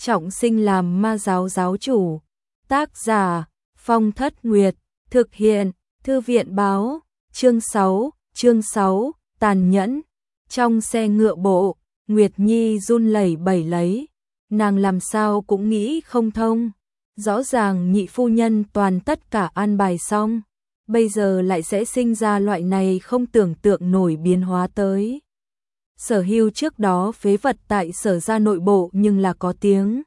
trọng sinh làm ma giáo giáo chủ. Tác giả Phong Thất Nguyệt, thực hiện Thư viện báo. Chương 6, tàn nhẫn. Trong xe ngựa bộ, Nguyệt Nhi run lẩy bẩy lấy, nàng làm sao cũng nghĩ không thông. Rõ ràng nhị phu nhân toàn tất cả an bài xong, bây giờ lại sẽ sinh ra loại này không tưởng tượng nổi biến hóa tới. Sở Hưu trước đó phế vật tại Sở gia nội bộ nhưng là có tiếng.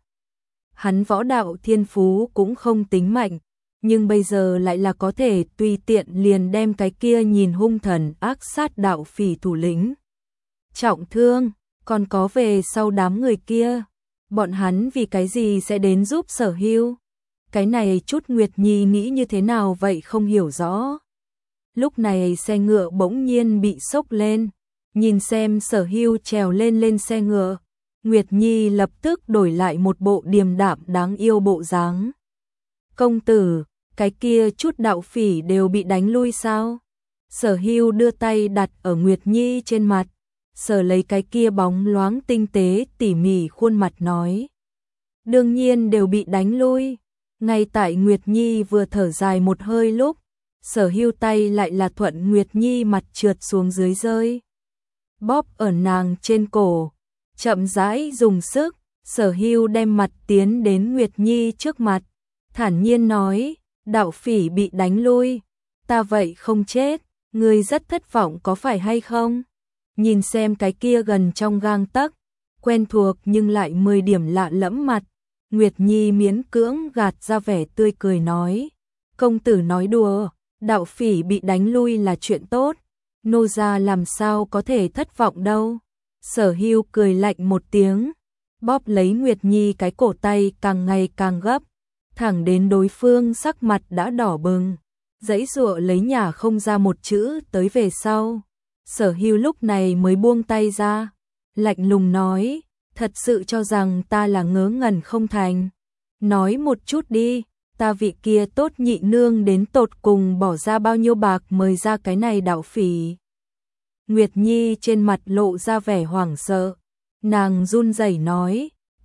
Hắn võ đạo thiên phú cũng không tính mạnh, nhưng bây giờ lại là có thể tùy tiện liền đem cái kia nhìn hung thần ác sát đạo phỉ thủ lĩnh trọng thương, còn có về sau đám người kia, bọn hắn vì cái gì sẽ đến giúp Sở Hưu? Cái này chút Nguyệt Nhi nghĩ như thế nào vậy không hiểu rõ. Lúc này xe ngựa bỗng nhiên bị sốc lên, nhìn xem Sở Hưu trèo lên xe ngựa, Nguyệt Nhi lập tức đổi lại một bộ điềm đạm đáng yêu bộ dáng. Công tử, cái kia chút đạo phỉ đều bị đánh lui sao? Sở Hưu đưa tay đặt ở Nguyệt Nhi trên mặt, sờ lấy cái kia bóng loáng tinh tế tỉ mỉ khuôn mặt nói. Đương nhiên đều bị đánh lui. Ngay tại Nguyệt Nhi vừa thở dài một hơi lúc, Sở Hưu tay lại là thuận Nguyệt Nhi mặt trượt xuống dưới rơi. Bóp ở nàng trên cổ, chậm rãi dùng sức, Sở Hưu đem mặt tiến đến Nguyệt Nhi trước mặt, thản nhiên nói, đạo phỉ bị đánh lui, ta vậy không chết, ngươi rất thất vọng có phải hay không? Nhìn xem cái kia gần trong gang tấc, quen thuộc nhưng lại 10 điểm lạ lẫm mặt, Nguyệt Nhi miễn cưỡng gạt ra vẻ tươi cười nói, công tử nói đùa, đạo phỉ bị đánh lui là chuyện tốt, nô gia làm sao có thể thất vọng đâu. Sở Hưu cười lạnh một tiếng, bóp lấy Nguyệt Nhi cái cổ tay càng ngày càng gấp, thẳng đến đối phương sắc mặt đã đỏ bừng, giãy giụa lấy nhả không ra một chữ tới về sau. Sở Hưu lúc này mới buông tay ra, lạnh lùng nói, thật sự cho rằng ta là ngớ ngẩn không thành. Nói một chút đi, ta vị kia tốt nhị nương đến tột cùng bỏ ra bao nhiêu bạc mời ra cái này đạo phỉ. Nguyệt Nhi trên mặt lộ ra vẻ hoảng sợ, nàng run rẩy nói,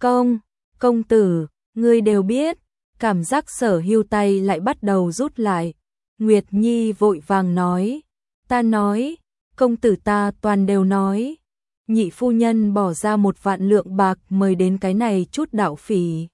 công tử, ngươi đều biết, cảm giác Sở Hưu tay lại bắt đầu rút lại. Nguyệt Nhi vội vàng nói, ta nói, công tử ta toàn đều nói, nhị phu nhân bỏ ra 1 vạn lượng bạc mời đến cái này chút đạo phỉ.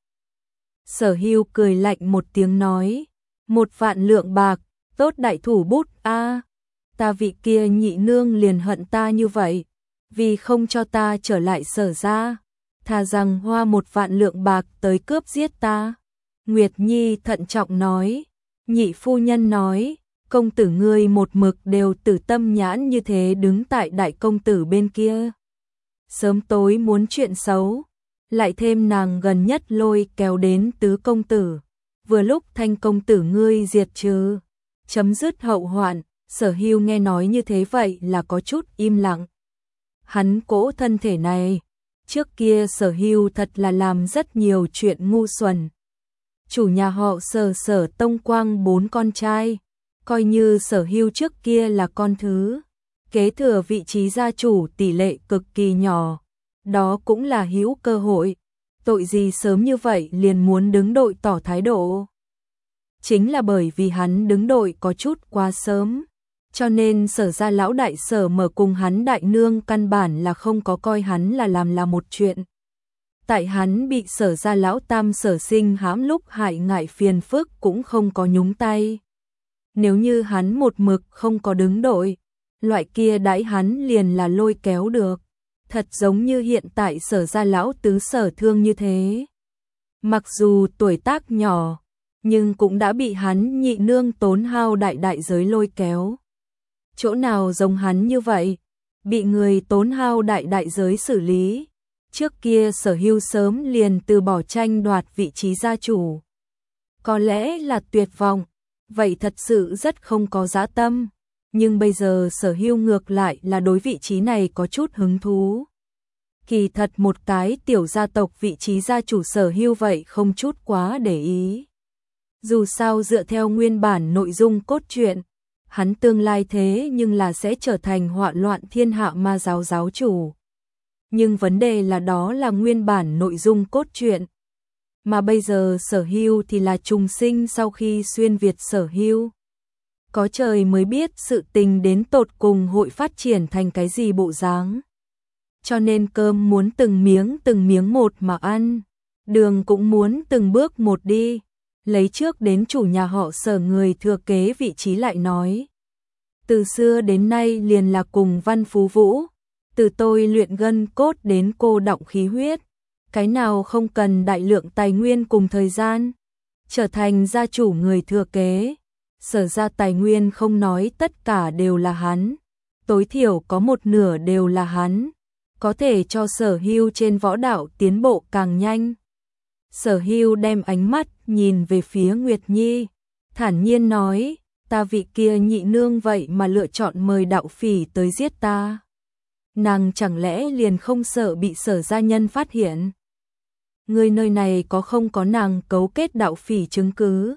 Sở Hưu cười lạnh một tiếng nói, 1 vạn lượng bạc, tốt đại thủ bút a, ta vị kia nhị nương liền hận ta như vậy, vì không cho ta trở lại Sở gia, thà rằng hoa 1 vạn lượng bạc tới cướp giết ta. Nguyệt Nhi thận trọng nói, nhị phu nhân nói, công tử ngươi một mực đều tử tâm nhãn như thế đứng tại đại công tử bên kia. Sớm tối muốn chuyện xấu, lại thêm nàng gần nhất lôi kéo đến tứ công tử. Vừa lúc Thanh công tử ngươi diệt trừ, chấm dứt hậu hoạn. Sở Hưu nghe nói như thế vậy là có chút im lặng. Hắn cỗ thân thể này, trước kia Sở Hưu thật là làm rất nhiều chuyện ngu xuẩn. Chủ nhà họ Sở Tông Quang 4 con trai, coi như Sở Hưu trước kia là con thứ, kế thừa vị trí gia chủ tỷ lệ cực kỳ nhỏ, đó cũng là hữu cơ hội, tội gì sớm như vậy liền muốn đứng đội tỏ thái độ. Chính là bởi vì hắn đứng đội có chút quá sớm, cho nên Sở gia lão đại Sở Mở cùng hắn đại nương căn bản là không có coi hắn là một chuyện. Tại hắn bị Sở gia lão tam Sở Sinh hãm lúc hại ngại phiền phức cũng không có nhúng tay. Nếu như hắn một mực không có đứng đội, loại kia đãi hắn liền là lôi kéo được, thật giống như hiện tại Sở gia lão tứ Sở Thương như thế. Mặc dù tuổi tác nhỏ, nhưng cũng đã bị hắn nhị nương tốn hao đại giới lôi kéo. Chỗ nào giống hắn như vậy, bị người tốn hao đại giới xử lý. Trước kia Sở Hưu sớm liền từ bỏ tranh đoạt vị trí gia chủ. Có lẽ là tuyệt vọng, vậy thật sự rất không có dã tâm. Nhưng bây giờ Sở Hưu ngược lại là đối vị trí này có chút hứng thú. Kỳ thật một cái tiểu gia tộc vị trí gia chủ Sở Hưu vậy không chút quá để ý. Dù sao dựa theo nguyên bản nội dung cốt truyện, hắn tương lai thế nhưng là sẽ trở thành họa loạn thiên hạ ma giáo giáo chủ. Nhưng vấn đề là đó là nguyên bản nội dung cốt truyện, mà bây giờ Sở Hưu thì là trùng sinh sau khi xuyên Việt Sở Hưu. Có trời mới biết sự tình đến tột cùng hội phát triển thành cái gì bộ dáng. Cho nên cơm muốn từng miếng một mà ăn, đường cũng muốn từng bước một đi. Lấy trước đến chủ nhà họ Sở người thừa kế vị trí lại nói. Từ xưa đến nay liền là cùng Văn Phú Vũ, từ tôi luyện gân cốt đến cô đọng khí huyết, cái nào không cần đại lượng tài nguyên cùng thời gian. Trở thành gia chủ người thừa kế, Sở ra tài nguyên không nói tất cả đều là hắn, tối thiểu có một nửa đều là hắn, có thể cho Sở Hưu trên võ đạo tiến bộ càng nhanh. Sở Hưu đem ánh mắt nhìn về phía Nguyệt Nhi, thản nhiên nói, ta vị kia nhị nương vậy mà lựa chọn mời đạo phỉ tới giết ta. Nàng chẳng lẽ liền không sợ bị Sở gia nhân phát hiện? Người nơi này có không có nàng cấu kết đạo phỉ chứng cứ?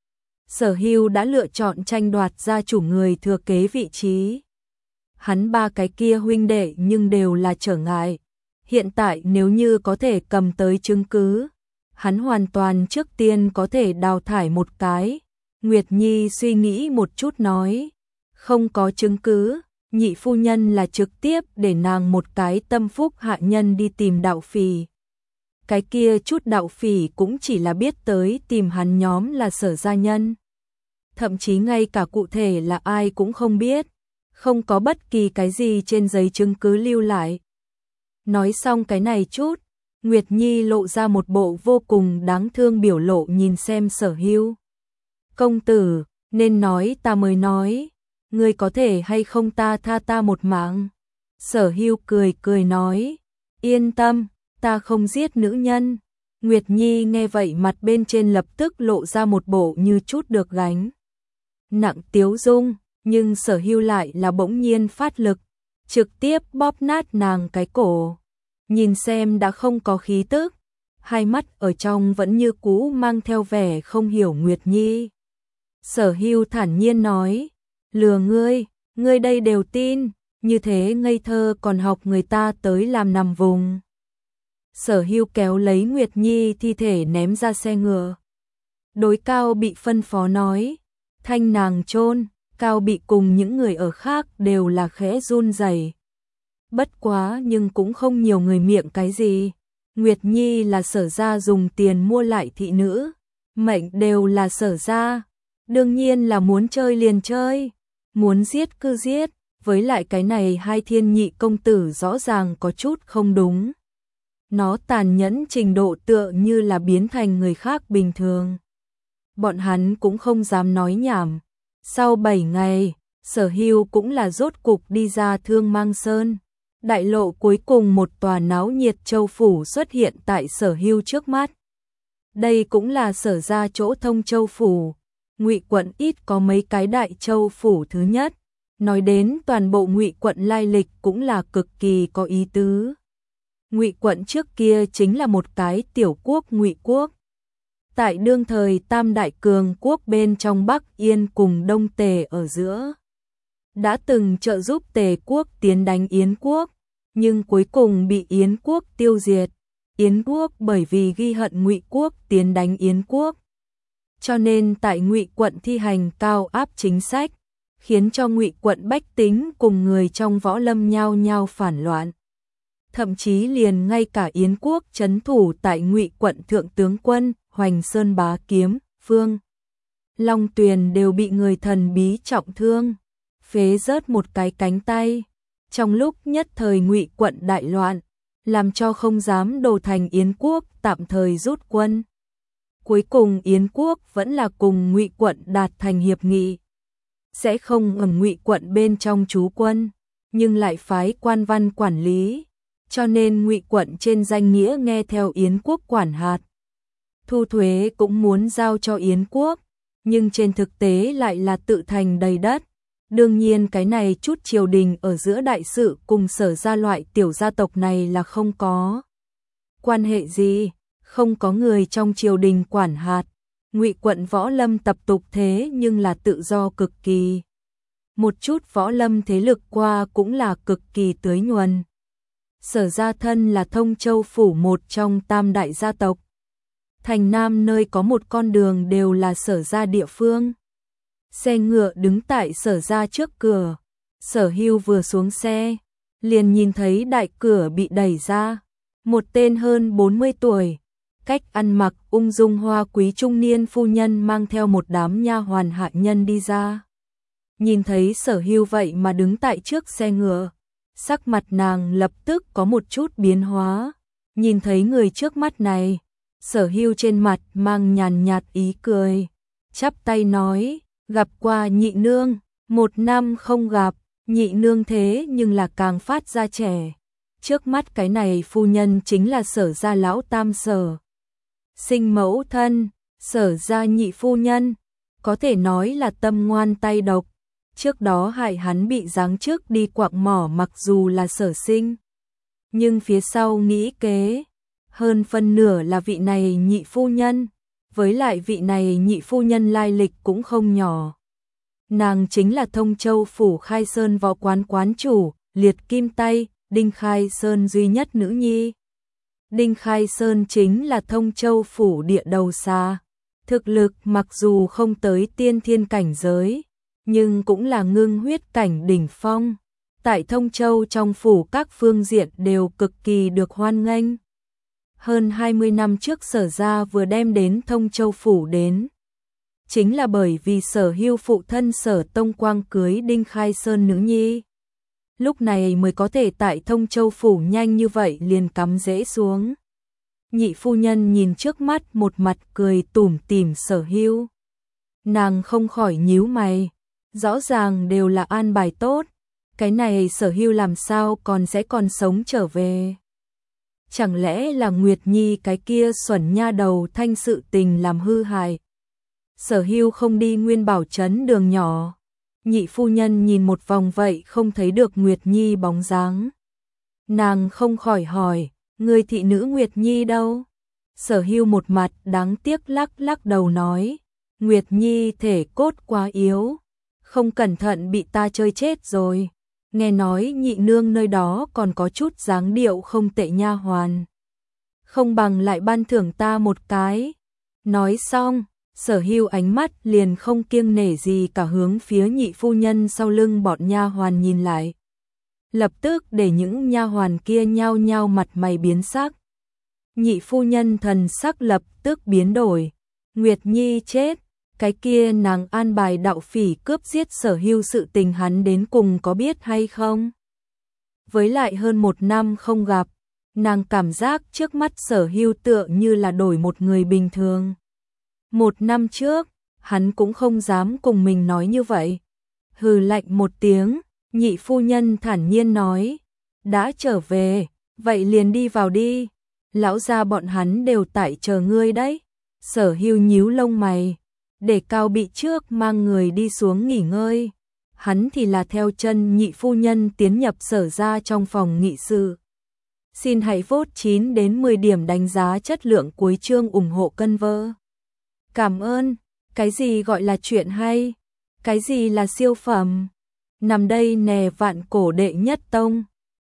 Sở Hưu đã lựa chọn tranh đoạt gia chủ người thừa kế vị trí. Hắn ba cái kia huynh đệ nhưng đều là trở ngại. Hiện tại nếu như có thể cầm tới chứng cứ, hắn hoàn toàn trước tiên có thể đào thải một cái. Nguyệt Nhi suy nghĩ một chút nói, không có chứng cứ, nhị phu nhân là trực tiếp để nàng một cái tâm phúc hạ nhân đi tìm đạo phỉ. Cái kia chút đạo phỉ cũng chỉ là biết tới tìm hắn nhóm là Sở gia nhân. Thậm chí ngay cả cụ thể là ai cũng không biết, không có bất kỳ cái gì trên giấy chứng cứ lưu lại. Nói xong cái này chút, Nguyệt Nhi lộ ra một bộ vô cùng đáng thương biểu lộ nhìn xem Sở Hưu. Công tử, nên nói ta mới nói, ngươi có thể hay không ta tha ta một mạng. Sở Hưu cười cười nói, yên tâm, ta không giết nữ nhân. Nguyệt Nhi nghe vậy mặt bên trên lập tức lộ ra một bộ như chút được gánh nặng tiếu dung, nhưng Sở Hưu lại là bỗng nhiên phát lực, trực tiếp bóp nát nàng cái cổ. Nhìn xem đã không có khí tức, hai mắt ở trong vẫn như cũ mang theo vẻ không hiểu Nguyệt Nhi. Sở Hưu thản nhiên nói, lừa ngươi đây đều tin, như thế ngây thơ còn học người ta tới làm nằm vùng. Sở Hưu kéo lấy Nguyệt Nhi thi thể ném ra xe ngựa. Đối Cao Bị phân phó nói, thanh nàng chôn. Cao Bị cùng những người ở khác đều là khẽ run rẩy. Bất quá nhưng cũng không nhiều người miệng cái gì. Nguyệt Nhi là Sở gia dùng tiền mua lại thị nữ, mệnh đều là Sở gia, đương nhiên là muốn chơi liền chơi, muốn giết cứ giết, với lại cái này hai thiên nhị công tử rõ ràng có chút không đúng. Nó tàn nhẫn trình độ tựa như là biến thành người khác bình thường. Bọn hắn cũng không dám nói nhảm. Sau 7 ngày, Sở Hưu cũng là rốt cục đi ra Thương Mang Sơn. Đại lộ cuối cùng một tòa náo nhiệt châu phủ xuất hiện tại Sở Hưu trước mắt. Đây cũng là Sở gia chỗ thông châu phủ. Ngụy quận ít có mấy cái đại châu phủ thứ nhất. Nói đến toàn bộ Ngụy quận lai lịch cũng là cực kỳ có ý tứ. Ngụy quận trước kia chính là một cái tiểu quốc Ngụy quốc. Tại đương thời Tam Đại Cường quốc bên trong Bắc Yên cùng Đông Tề ở giữa, đã từng trợ giúp Tề quốc tiến đánh Yến quốc, nhưng cuối cùng bị Yến quốc tiêu diệt. Yến quốc bởi vì ghi hận Ngụy quốc tiến đánh Yến quốc, cho nên tại Ngụy quận thi hành cao áp chính sách, khiến cho Ngụy quận bách tính cùng người trong võ lâm nhao nhao phản loạn. Thậm chí liền ngay cả Yến quốc trấn thủ tại Ngụy quận thượng tướng quân Hoành Sơn Bá Kiếm, Phương Long Tuyền đều bị người thần bí trọng thương, phế rớt một cái cánh tay. Trong lúc nhất thời Ngụy quận đại loạn, làm cho không dám đổ thành Yến quốc tạm thời rút quân. Cuối cùng Yến quốc vẫn là cùng Ngụy quận đạt thành hiệp nghị, sẽ không ở Ngụy quận bên trong trú quân, nhưng lại phái quan văn quản lý, cho nên Ngụy quận trên danh nghĩa nghe theo Yến quốc quản hạt. Thu thuế cũng muốn giao cho Yến quốc, nhưng trên thực tế lại là tự thành đầy đất. Đương nhiên cái này chút triều đình ở giữa đại sự cùng Sở gia loại tiểu gia tộc này là không có quan hệ gì, không có người trong triều đình quản hạt. Ngụy quận võ lâm tập tục thế nhưng là tự do cực kỳ. Một chút võ lâm thế lực qua cũng là cực kỳ tưới nhuần. Sở gia thân là Thông Châu phủ một trong tam đại gia tộc. thành Nam nơi có một con đường đều là Sở gia địa phương. Xe ngựa đứng tại Sở gia trước cửa. Sở Hưu vừa xuống xe, liền nhìn thấy đại cửa bị đẩy ra. Một tên hơn 40 tuổi, cách ăn mặc ung dung hoa quý trung niên phu nhân mang theo một đám nha hoàn hạ nhân đi ra. Nhìn thấy Sở Hưu vậy mà đứng tại trước xe ngựa, sắc mặt nàng lập tức có một chút biến hóa. Nhìn thấy người trước mắt này, Sở Hưu trên mặt mang nhàn nhạt ý cười, chắp tay nói, gặp qua nhị nương, 1 năm không gặp, nhị nương thế nhưng là càng phát ra trẻ. Trước mắt cái này phu nhân chính là Sở gia lão tam Sở Sinh mẫu thân, Sở gia nhị phu nhân, có thể nói là tâm ngoan tay độc. Trước đó hại hắn bị giáng chức đi quạng mỏ mặc dù là Sở Sinh, nhưng phía sau nghĩ kế, hơn phân nửa là vị này nhị phu nhân, với lại vị này nhị phu nhân lai lịch cũng không nhỏ. Nàng chính là Thông Châu phủ Khai Sơn võ quán quán chủ, Liệt Kim Tay, Đinh Khai Sơn duy nhất nữ nhi. Đinh Khai Sơn chính là Thông Châu phủ địa đầu xa. Thực lực mặc dù không tới tiên thiên cảnh giới, nhưng cũng là ngưng huyết cảnh đỉnh phong. Tại Thông Châu trong phủ các phương diện đều cực kỳ được hoan nghênh. Hơn 20 năm trước Sở gia vừa đem đến Thông Châu phủ đến, chính là bởi vì Sở Hưu phụ thân Sở Tông Quang cưới Đinh Khai Sơn nữ nhi. Lúc này mới có thể tại Thông Châu phủ nhanh như vậy liền cắm rễ xuống. Nhị phu nhân nhìn trước mắt một mặt cười tủm tỉm Sở Hưu. Nàng không khỏi nhíu mày, rõ ràng đều là an bài tốt, cái này Sở Hưu làm sao sẽ còn sống trở về. Chẳng lẽ là Nguyệt Nhi cái kia xuẩn nha đầu thanh sự tình làm hư hại. Sở Hưu không đi Nguyên Bảo trấn đường nhỏ. Nhị phu nhân nhìn một vòng vậy không thấy được Nguyệt Nhi bóng dáng. Nàng không khỏi hỏi, người thị nữ Nguyệt Nhi đâu? Sở Hưu một mặt đáng tiếc lắc lắc đầu nói, Nguyệt Nhi thể cốt quá yếu, không cẩn thận bị ta chơi chết rồi. Nghe nói nhị nương nơi đó còn có chút dáng điệu không tệ nha hoàn, không bằng lại ban thưởng ta một cái. Nói xong, Sở Hưu ánh mắt liền không kiêng nể gì cả hướng phía nhị phu nhân sau lưng bọn nha hoàn nhìn lại. Lập tức để những nha hoàn kia nhao nhao mặt mày biến sắc. Nhị phu nhân thần sắc lập tức biến đổi. Nguyệt Nhi chết, cái kia nàng an bài đạo phỉ cướp giết Sở Hưu sự tình hắn đến cùng có biết hay không? Với lại hơn 1 năm không gặp, nàng cảm giác trước mắt Sở Hưu tựa như là đổi một người bình thường. 1 năm trước, hắn cũng không dám cùng mình nói như vậy. Hừ lạnh một tiếng, nhị phu nhân thản nhiên nói, đã trở về, vậy liền đi vào đi. Lão gia bọn hắn đều tại chờ ngươi đấy. Sở Hưu nhíu lông mày, để Cao Bị trước mang người đi xuống nghỉ ngơi. Hắn thì là theo chân nhị phu nhân tiến nhập Sở gia trong phòng nghị sự. Xin hãy vote 9 đến 10 điểm đánh giá chất lượng cuối chương ủng hộ cân vơ. Cảm ơn, cái gì gọi là chuyện hay, cái gì là siêu phẩm. Nằm đây nè Vạn Cổ đệ nhất tông.